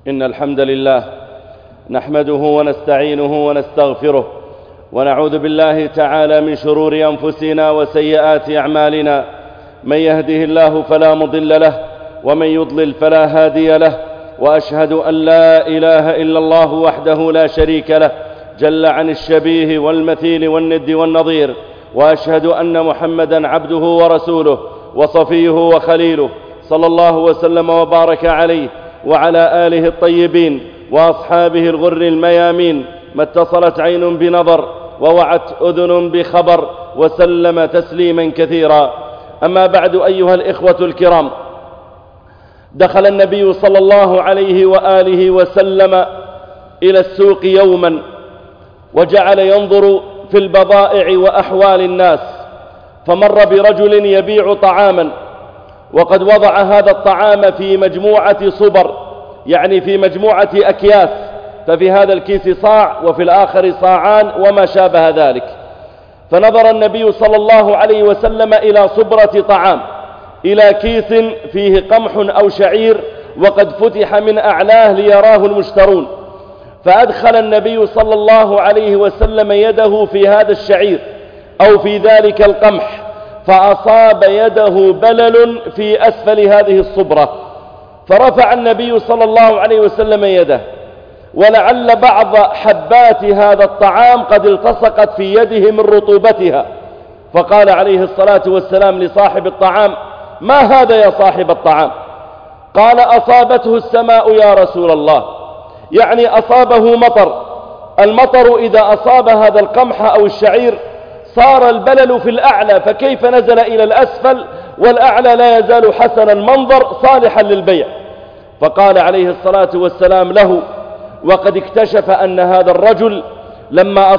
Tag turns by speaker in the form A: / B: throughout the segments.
A: إن الحمد لله نحمده ونستعينه ونستغفره ونعوذ بالله تعالى من شرور أنفسنا وسيئات أعمالنا. من يهده الله فلا مضل له ومن يضلل فلا هادي له، وأشهد أن لا إله إلا الله وحده لا شريك له جل عن الشبيه والمثيل والند والنظير، وأشهد أن محمدا عبده ورسوله وصفيه وخليله، صلى الله وسلم وبارك عليه وعلى آله الطيبين وأصحابه الغر الميامين. ما اتصلت عين بنظر ووعت أذن بخبر، وسلم تسليما كثيرا. أما بعد، أيها الإخوة الكرام، دخل النبي صلى الله عليه وآله وسلم إلى السوق يوما، وجعل ينظر في البضائع وأحوال الناس، فمر برجل يبيع طعاما، وقد وضع هذا الطعام في مجموعة صبر، يعني في مجموعة أكياس، ففي هذا الكيس صاع وفي الآخر صاعان وما شابه ذلك. فنظر النبي صلى الله عليه وسلم إلى صبرة طعام، إلى كيس فيه قمح أو شعير وقد فتح من أعلاه ليراه المشترون، فأدخل النبي صلى الله عليه وسلم يده في هذا الشعير أو في ذلك القمح، فأصاب يده بلل في أسفل هذه الصبرة، فرفع النبي صلى الله عليه وسلم يده، ولعل بعض حبات هذا الطعام قد التصقت في يده من رطوبتها، فقال عليه الصلاة والسلام لصاحب الطعام: ما هذا يا صاحب الطعام؟ قال: أصابته السماء يا رسول الله، يعني أصابه مطر. المطر إذا أصاب هذا القمح أو الشعير صار البلل في الأعلى، فكيف نزل إلى الأسفل والأعلى لا يزال حسن المنظر صالحا للبيع؟ فقال عليه الصلاة والسلام له: وقد اكتشف أن هذا الرجل لما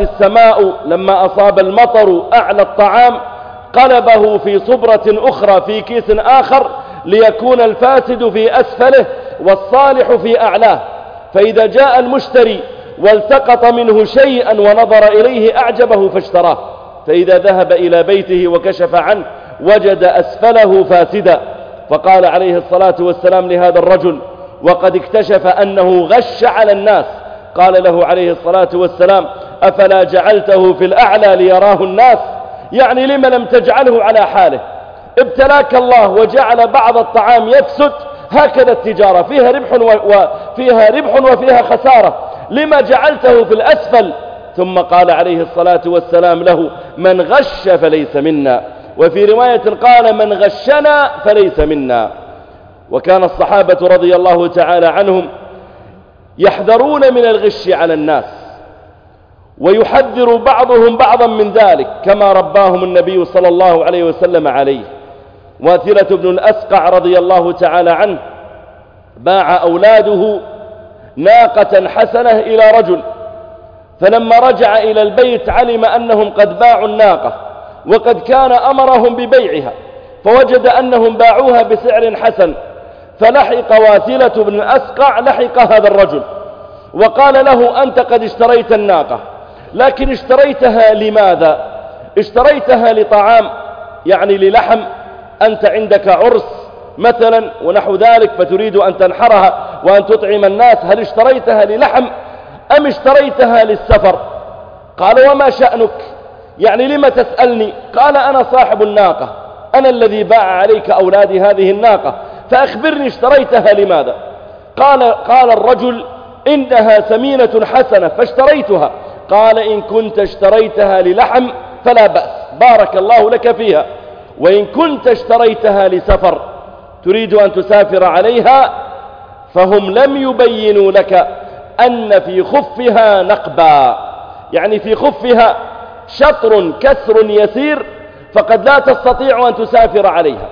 A: أصاب المطر أعلى الطعام قلبه في صبرة أخرى في كيس آخر ليكون الفاسد في أسفله والصالح في أعلاه، فإذا جاء المشتري والتقط منه شيئا ونظر إليه أعجبه فاشتراه، فإذا ذهب إلى بيته وكشف عنه وجد أسفله فاسدا. فقال عليه الصلاة والسلام لهذا الرجل: وقد اكتشف أنه غش على الناس. قال له عليه الصلاة والسلام: أفلا جعلته في الأعلى ليراه الناس؟ يعني لم لم تجعله على حاله؟ ابتلاك الله وجعل بعض الطعام يفسد، هكذا التجارة فيها ربح وفيها خسارة، لما جعلته في الأسفل؟ ثم قال عليه الصلاة والسلام له: من غش فليس منا، وفي رواية قال: من غشنا فليس منا. وكان الصحابة رضي الله تعالى عنهم يحذرون من الغش على الناس، ويحذر بعضهم بعضا من ذلك كما رباهم النبي صلى الله عليه وسلم عليه. واثلة بن الأسقع رضي الله تعالى عنه باع أولاده ناقة حسنة إلى رجل، فلما رجع إلى البيت علم أنهم قد باعوا الناقة، وقد كان أمرهم ببيعها، فوجد أنهم باعوها بسعر حسن، فلحق واثلة بن الأسقع هذا الرجل وقال له: أنت قد اشتريت الناقة، لكن اشتريتها لماذا؟ اشتريتها لطعام، يعني للحم، أنت عندك عرس مثلا ونحو ذلك فتريد أن تنحرها وأن تطعم الناس، هل اشتريتها للحم أم اشتريتها للسفر؟ قال: وما شأنك؟ يعني لما تسألني؟ قال: أنا صاحب الناقة، أنا الذي باع عليك أولادي هذه الناقة، فأخبرني اشتريتها لماذا؟ قال الرجل: إنها سمينة حسنة فاشتريتها. قال: إن كنت اشتريتها للحم فلا بأس، بارك الله لك فيها، وإن كنت اشتريتها لسفر تريد أن تسافر عليها، فهم لم يبينوا لك أن في خفها نقبا، يعني في خفها شطر كسر يسير، فقد لا تستطيع أن تسافر عليها.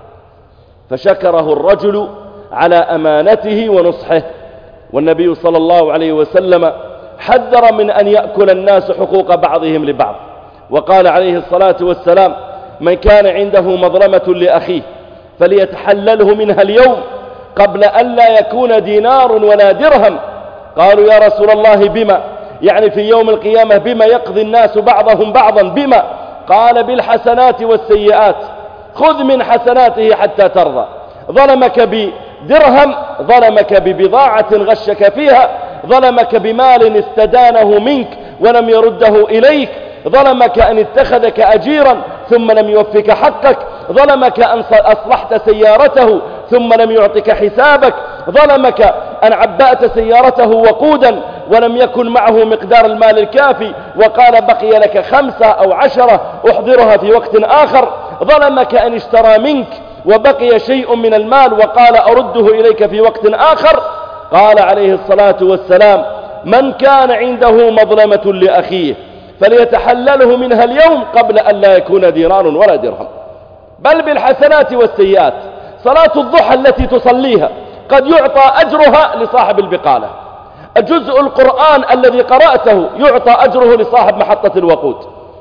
A: فشكره الرجل على أمانته ونصحه. والنبي صلى الله عليه وسلم حذر من أن يأكل الناس حقوق بعضهم لبعض، وقال عليه الصلاة والسلام: من كان عنده مظلمة لأخيه فليتحلله منها اليوم قبل أن لا يكون دينار ولا درهم. قالوا: يا رسول الله بما؟ يعني في يوم القيامة بما يقضي الناس بعضهم بعضا؟ بما؟ قال: بالحسنات والسيئات، خذ من حسناته حتى ترضى. ظلمك درهم ظلمك ببضاعة غشك فيها، ظلمك بمال استدانه منك ولم يرده إليك، ظلمك أن اتخذك أجيرا ثم لم يوفك حقك، ظلمك أن أصلحت سيارته ثم لم يعطك حسابك، ظلمك أن عبأت سيارته وقودا ولم يكن معه مقدار المال الكافي وقال بقي لك 5 أو 10 أحضرها في وقت آخر، ظلمك أن اشترى منك وبقي شيء من المال وقال أرده إليك في وقت آخر. قال عليه الصلاة والسلام: من كان عنده مظلمة لأخيه فليتحلله منها اليوم قبل أن لا يكون دينار ولا درهم. بل بالحسنات والسيئات، صلاة الضحى التي تصليها قد يعطى أجرها لصاحب البقالة، جزء القرآن الذي قرأته يعطى أجره لصاحب محطة الوقود،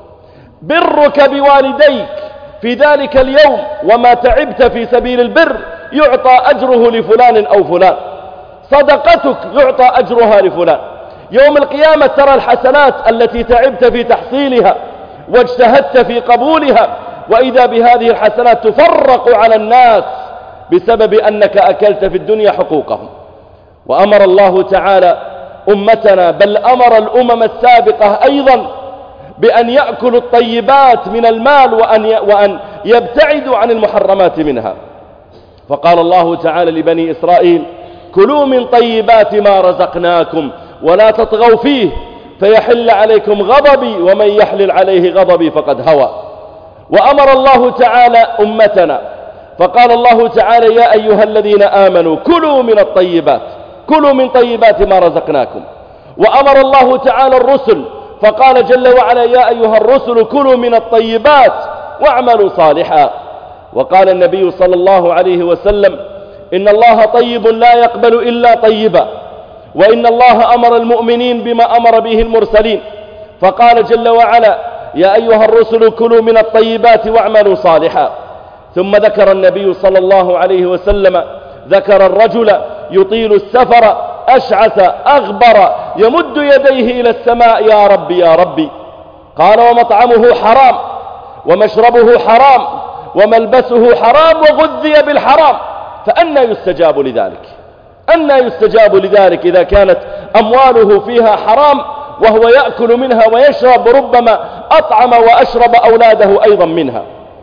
A: برك بوالديك في ذلك اليوم وما تعبت في سبيل البر يعطى أجره لفلان أو فلان، صدقتك يعطى أجرها لفلان. يوم القيامة ترى الحسنات التي تعبت في تحصيلها واجتهدت في قبولها، وإذا بهذه الحسنات تفرق على الناس بسبب أنك أكلت في الدنيا حقوقهم. وأمر الله تعالى أمتنا، بل أمر الأمم السابقة أيضا، بأن يأكلوا الطيبات من المال وأن يبتعدوا عن المحرمات منها. فقال الله تعالى لبني إسرائيل: كلوا من طيبات ما رزقناكم ولا تطغوا فيه فيحل عليكم غضبي ومن يحلل عليه غضبي فقد هوى. وأمر الله تعالى أمتنا فقال الله تعالى: يا أيها الذين آمنوا كلوا من الطيبات، كلوا من طيبات ما رزقناكم. وأمر الله تعالى الرسل فقال جل وعلا: يا أيها الرسل كلوا من الطيبات واعملوا صالحا. وقال النبي صلى الله عليه وسلم: إن الله طيب لا يقبل إلا طيبا، وإن الله أمر المؤمنين بما أمر به المرسلين، فقال جل وعلا: يا أيها الرسل كلوا من الطيبات واعملوا صالحا. ثم ذكر النبي صلى الله عليه وسلم ذكر الرجل يطيل السفر أشعث أغبر يمد يديه إلى السماء: يا ربي يا ربي. قال: ومطعمه حرام ومشربه حرام وملبسه حرام وغذي بالحرام، فأنى يستجاب لذلك؟ أنى يستجاب لذلك إذا كانت أمواله فيها حرام وهو يأكل منها ويشرب، ربما أطعم وأشرب أولاده أيضا منها.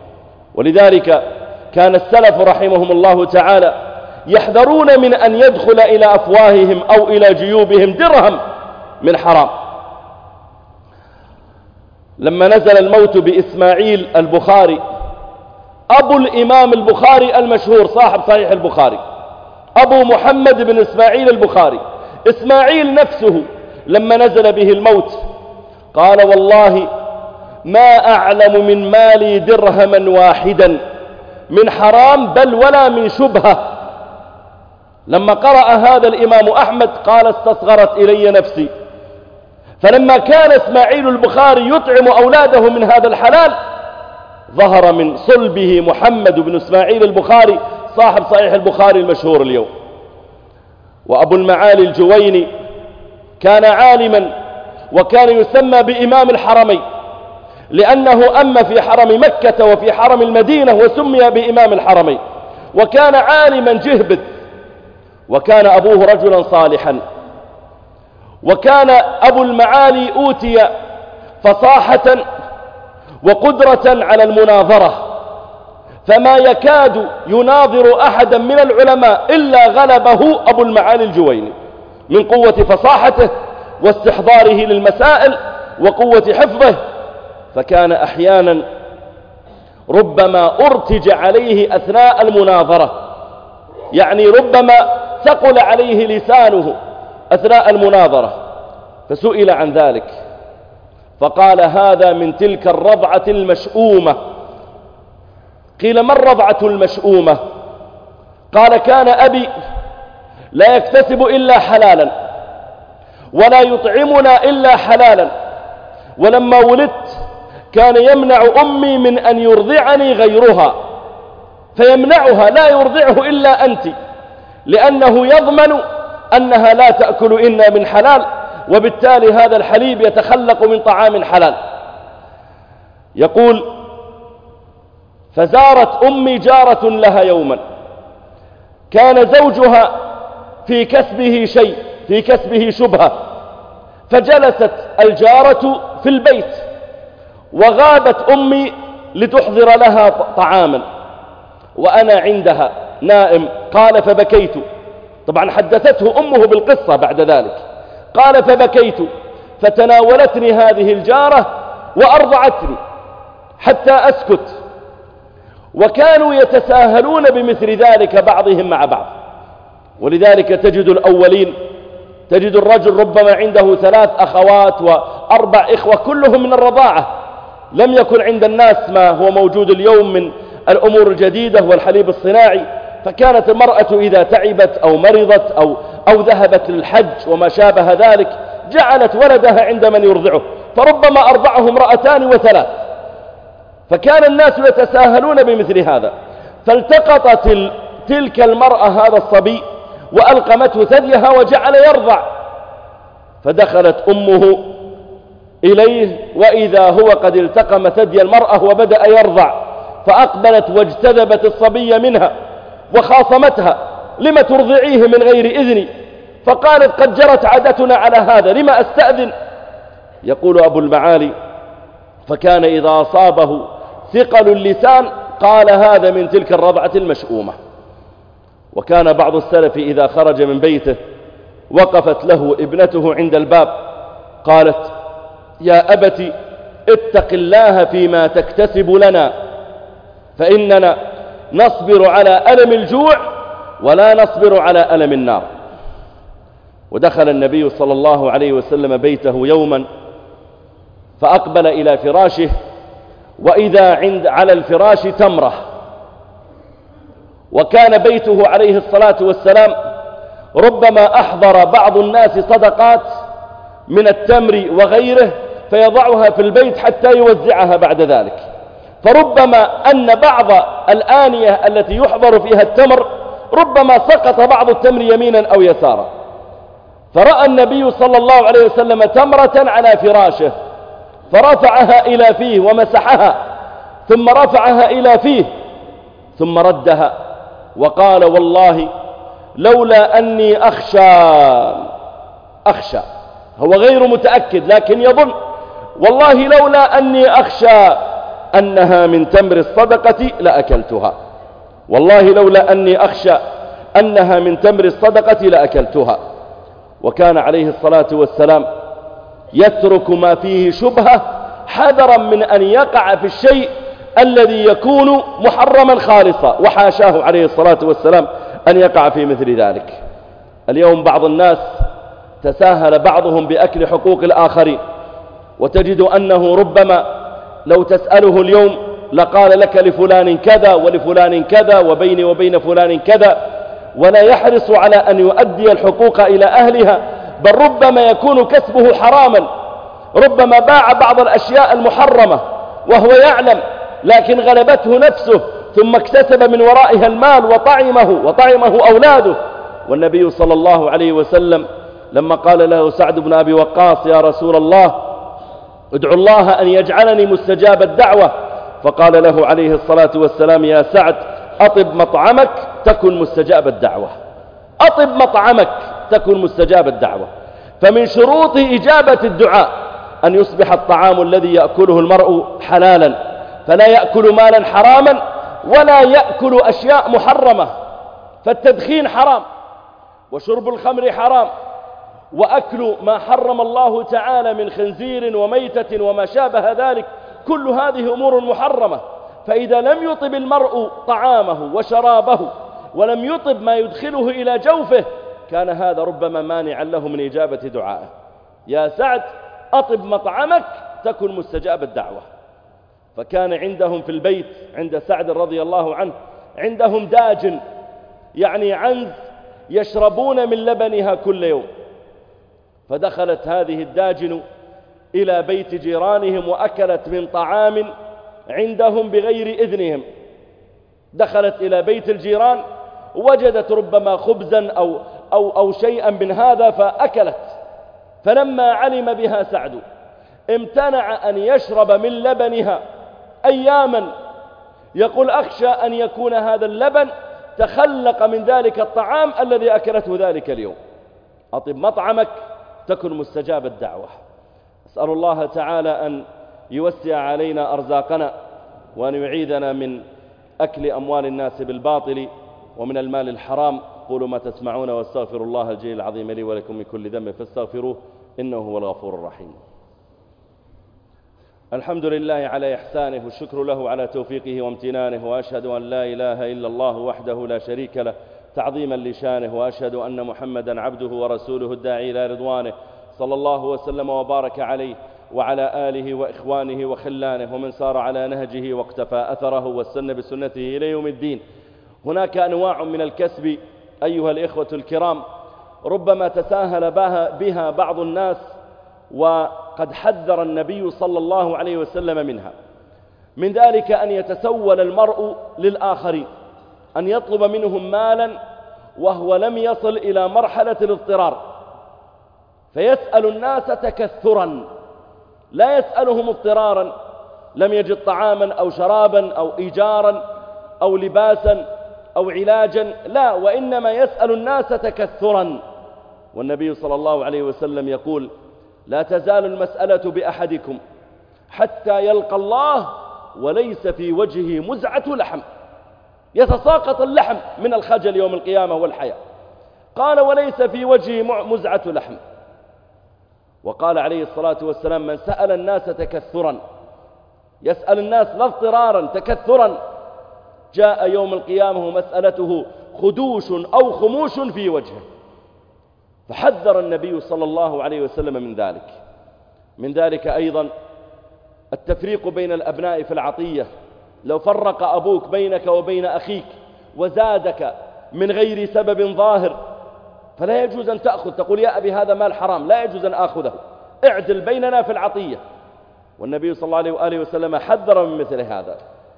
A: ولذلك كان السلف رحمهم الله تعالى يحذرون من أن يدخل إلى أفواههم أو إلى جيوبهم درهم من حرام. لما نزل الموت بإسماعيل البخاري أبو الإمام البخاري المشهور صاحب صحيح البخاري، أبو محمد بن إسماعيل البخاري، إسماعيل نفسه لما نزل به الموت قال: والله ما أعلم من مالي درهما واحدا من حرام بل ولا من شبهة. لما قرأ هذا الإمام أحمد قال: استصغرت إلي نفسي. فلما كان إسماعيل البخاري يطعم أولاده من هذا الحلال ظهر من صلبه محمد بن إسماعيل البخاري صاحب صحيح البخاري المشهور اليوم. وأبو المعالي الجويني كان عالما وكان يسمى بإمام الحرمين، لأنه أم في حرم مكة وفي حرم المدينة وسمي بإمام الحرمين، وكان عالما جهبذ، وكان أبوه رجلا صالحا. وكان أبو المعالي أوتي فصاحة وقدرة على المناظرة، فما يكاد يناظر أحدا من العلماء إلا غلبه أبو المعالي الجويني من قوة فصاحته واستحضاره للمسائل وقوة حفظه. فكان أحيانا ربما أرتج عليه أثناء المناظرة، يعني ربما ثقل عليه لسانه أثناء المناظرة، فسئل عن ذلك فقال: هذا من تلك الرضعة المشؤومة. قيل: ما الرضعة المشؤومة؟ قال: كان أبي لا يكتسب إلا حلالا ولا يطعمنا إلا حلالا، ولما ولدت كان يمنع أمي من أن يرضعني غيرها، فيمنعها لا يرضعه إلا أنت، لأنه يضمن أنها لا تأكل إلا من حلال، وبالتالي هذا الحليب يتخلق من طعام حلال. يقول: فزارت أمي جارة لها يوما كان زوجها في كسبه شيء، في كسبه شبهة، فجلست الجارة في البيت وغابت أمي لتحضر لها طعاما وأنا عندها نائم. قال فبكيت، طبعا حدثته أمه بالقصة بعد ذلك. قال فبكيت فتناولتني هذه الجارة وأرضعتني حتى أسكت، وكانوا يتساهلون بمثل ذلك بعضهم مع بعض. ولذلك تجد الأولين، تجد الرجل ربما عنده 3 أخوات و4 إخوة كلهم من الرضاعة، لم يكن عند الناس ما هو موجود اليوم من الأمور الجديدة والحليب الصناعي. فكانت المرأة إذا تعبت أو مرضت أو ذهبت للحج وما شابه ذلك جعلت ولدها عند من يرضعه، فربما أرضعه 2 و3. فكان الناس يتساهلون بمثل هذا. فالتقطت تلك المرأة هذا الصبي وألقمته ثديها وجعل يرضع، فدخلت أمه إليه وإذا هو قد التقم ثدي المرأة وبدأ يرضع، فأقبلت واجتذبت الصبي منها وخاصمتها: لم ترضعيه من غير إذني؟ فقالت: قد جرت عادتنا على هذا، لما أستأذن؟ يقول أبو المعالي: فكان إذا أصابه ثقل اللسان قال هذا من تلك الرضعة المشؤومة. وكان بعض السلف إذا خرج من بيته وقفت له ابنته عند الباب قالت: يا أبت اتق الله فيما تكتسب لنا، فإننا نصبر على ألم الجوع ولا نصبر على ألم النار. ودخل النبي صلى الله عليه وسلم بيته يوما فأقبل إلى فراشه وإذا على الفراش تمرة، وكان بيته عليه الصلاة والسلام ربما أحضر بعض الناس صدقات من التمر وغيره فيضعها في البيت حتى يوزعها بعد ذلك، فربما أن بعض الآنية التي يحضر فيها التمر ربما سقط بعض التمر يمينا أو يسارا، فرأى النبي صلى الله عليه وسلم تمرة على فراشه فرفعها إلى فيه ومسحها، ثم رفعها إلى فيه ثم ردها وقال: والله لولا أني أخشى، هو غير متأكد لكن يظن: والله لولا أني أخشى أنها من تمر الصدقة لأكلتها، والله لولا أني أخشى أنها من تمر الصدقة لأكلتها. وكان عليه الصلاة والسلام يترك ما فيه شبهة حذرا من أن يقع في الشيء الذي يكون محرما خالصا، وحاشاه عليه الصلاة والسلام أن يقع في مثل ذلك. اليوم بعض الناس تساهل بعضهم بأكل حقوق الآخرين، وتجد أنه ربما لو تسأله اليوم لقال لك لفلان كذا ولفلان كذا وبيني وبين فلان كذا، ولا يحرص على أن يؤدي الحقوق إلى أهلها، بل ربما يكون كسبه حراما، ربما باع بعض الأشياء المحرمة وهو يعلم لكن غلبته نفسه ثم اكتسب من ورائها المال وطعمه أولاده. والنبي صلى الله عليه وسلم لما قال له سعد بن أبي وقاص: يا رسول الله ادعو الله أن يجعلني مستجاب الدعوة، فقال له عليه الصلاة والسلام: يا سعد أطب مطعمك تكن مستجاب الدعوة، أطب مطعمك تكن مستجاب الدعوة. فمن شروط إجابة الدعاء أن يصبح الطعام الذي يأكله المرء حلالا، فلا يأكل مالا حراما ولا يأكل أشياء محرمة، فالتدخين حرام، وشرب الخمر حرام، وأكل ما حرم الله تعالى من خنزير وميتة وما شابه ذلك، كل هذه أمور محرمة. فإذا لم يطب المرء طعامه وشرابه ولم يطب ما يدخله إلى جوفه كان هذا ربما مانعا له من إجابة دعائه. يا سعد أطب مطعمك تكن مستجاب الدعوة. فكان عندهم في البيت عند سعد رضي الله عنه عندهم داجن، يعني عنز يشربون من لبنها كل يوم. فدخلت هذه الداجن إلى بيت جيرانهم وأكلت من طعام عندهم بغير إذنهم. دخلت إلى بيت الجيران وجدت ربما خبزا أو شيئا من هذا فأكلت. فلما علم بها سعد امتنع أن يشرب من لبنها أياما، يقول: أخشى أن يكون هذا اللبن تخلق من ذلك الطعام الذي أكلته ذلك اليوم. أطب مطعمك تكن مستجاب الدعوة. أسأل الله تعالى أن يوسع علينا أرزاقنا، وأن يعيذنا من أكل أموال الناس بالباطل ومن المال الحرام. قولوا ما تسمعون، واستغفر الله الجليل العظيم لي ولكم من كل ذنب فاستغفروه إنه هو الغفور الرحيم. الحمد لله على إحسانه، والشكر له على توفيقه وامتنانه، وأشهد أن لا إله إلا الله وحده لا شريك له تعظيما لشانه، وأشهد أن محمدا عبده ورسوله الداعي إلى رضوانه، صلى الله وسلم وبارك عليه وعلى آله وإخوانه وخلانه ومن سار على نهجه واقتفى أثره واستنى بسنته إلى يوم الدين. هناك أنواع من الكسب أيها الإخوة الكرام ربما تساهل بها بعض الناس، وقد حذر النبي صلى الله عليه وسلم منها. من ذلك أن يتسول المرء للآخرين، أن يطلب منهم مالا وهو لم يصل إلى مرحلة الاضطرار، فيسأل الناس تكثرا، لا يسألهم اضطرارا، لم يجد طعاما أو شرابا أو إيجارا أو لباسا أو علاجا، لا، وإنما يسأل الناس تكثرا. والنبي صلى الله عليه وسلم يقول: لا تزال المسألة بأحدكم حتى يلقى الله وليس في وجهه مزعة لحم، يتساقط اللحم من الخجل يوم القيامة والحياء. قال: وليس في وجهه مزعة لحم. وقال عليه الصلاة والسلام: من سأل الناس تكثرا، يسأل الناس لا اضطرارا، تكثرا، جاء يوم القيامة مسألته خدوش أو خموش في وجهه. فحذر النبي صلى الله عليه وسلم من ذلك. من ذلك أيضا التفريق بين الأبناء في العطية. لو فرق أبوك بينك وبين أخيك وزادك من غير سبب ظاهر فلا يجوز أن تأخذ، تقول: يا أبي هذا مال حرام، لا يجوز أن أخذه، اعدل بيننا في العطية. والنبي صلى الله عليه وآله وسلم حذر من مثل هذا.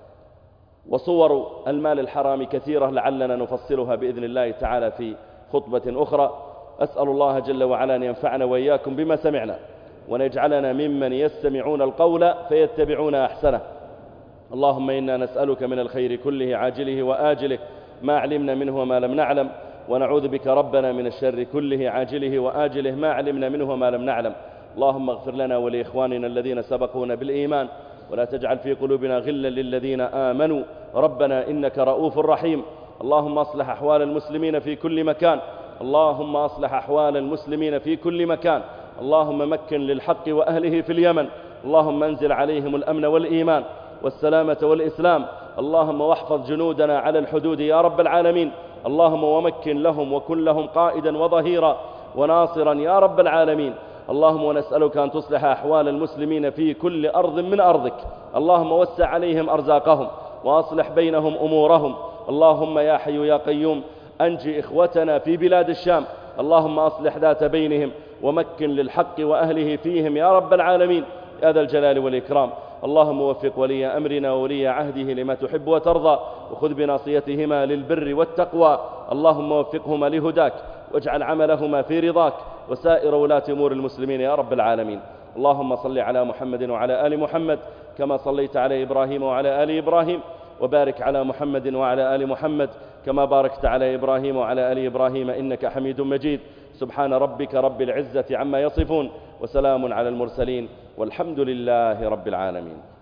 A: وصور المال الحرام كثيرة، لعلنا نفصلها بإذن الله تعالى في خطبة أخرى. أسأل الله جل وعلا أن ينفعنا وإياكم بما سمعنا، وأن يجعلنا ممن يستمعون القول فيتبعون أحسنه. اللهم إنا نسألك من الخير كله عاجله وآجله ما علمنا منه وما لم نعلم، ونعوذ بك ربنا من الشر كله عاجله وآجله ما علمنا منه وما لم نعلم. اللهم اغفر لنا ولإخواننا الذين سبقونا بالإيمان، ولا تجعل في قلوبنا غلا للذين آمنوا ربنا إنك رؤوف رحيم. اللهم أصلح أحوال المسلمين في كل مكان، اللهم أصلح أحوال المسلمين في كل مكان. اللهم مكن للحق وأهله في اليمن، اللهم انزل عليهم الأمن والإيمان والسلامة والإسلام. اللهم واحفظ جنودنا على الحدود يا رب العالمين. اللهم ومكن لهم وكن لهم قائدا وظهيرا وناصرا يا رب العالمين. اللهم ونسألك أن تصلح أحوال المسلمين في كل أرض من أرضك. اللهم وسع عليهم أرزاقهم وأصلح بينهم أمورهم. اللهم يا حي يا قيوم أنجي إخوتنا في بلاد الشام، اللهم أصلح ذات بينهم ومكن للحق وأهله فيهم يا رب العالمين يا ذا الجلال والإكرام. اللهم وفق ولي أمرنا وولي عهده لما تحب وترضى، وخذ بناصيتهما للبر والتقوى. اللهم وفقهما لهداك، واجعل عملهما في رضاك، وسائر ولاة أمور المسلمين يا رب العالمين. اللهم صل على محمد وعلى آل محمد كما صليت على إبراهيم وعلى آل إبراهيم، وبارك على محمد وعلى آل محمد كما باركت على إبراهيم وعلى آل إبراهيم إنك حميد مجيد. سبحان ربك رب العزة عما يصفون، وسلام على المرسلين، والحمد لله رب العالمين.